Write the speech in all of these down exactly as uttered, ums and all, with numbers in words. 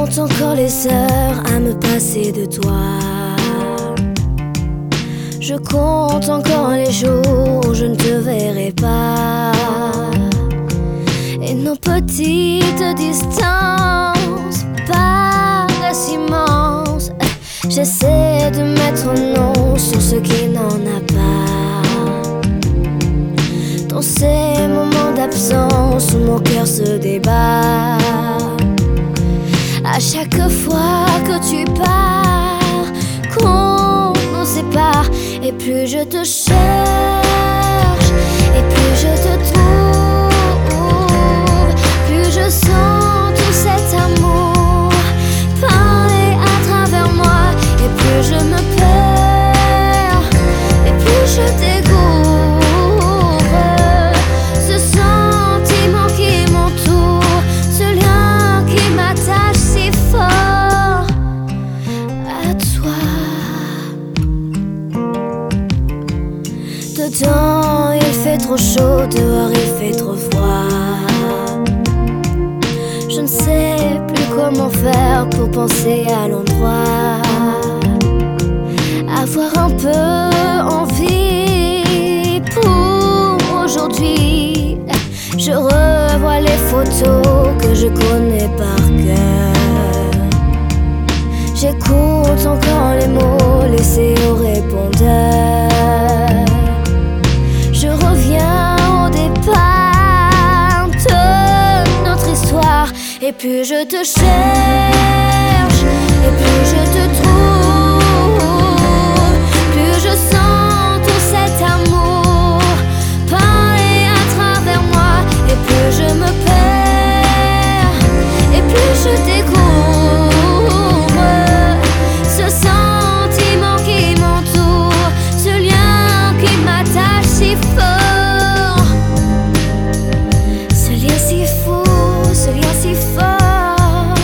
compte encore les heures à me passer de toi. Je compte encore les jours où je ne te verrai pas. Et nos petites distances paraissent immenses. J'essaie de mettre un nom sur ce qui n'en a pas. Dans ces moments d'absence où mon cœur se débat, à chaque fois que tu pars, qu'on nous sépare. Et plus je te cherche, et plus je te trouve, plus je sens tout cet amour parler à travers moi. Et plus je me perds, et plus je découvre ce sentiment qui m'entoure, ce lien qui m'attache si fort à toi. Dedans il fait trop chaud, dehors il fait trop froid. Je ne sais plus comment faire pour penser à l'endroit. Avoir un peu envie pour aujourd'hui. Je revois les photos que je connais par cœur. J'écoute encore les mots laissés au répondeur. Je reviens au départ de notre histoire. Et plus je te cherche, et plus je te trouve, plus je sens tout cet amour parler à travers moi. Et plus je me perds, et plus je découvre ce sentiment qui m'entoure, ce lien qui m'attache si fort, ce lien si fou, ce lien si fort,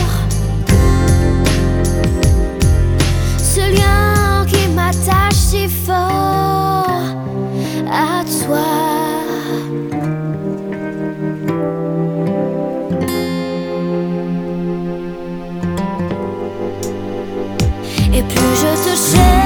ce lien qui m'attache si fort à toi. Et plus je te cherche,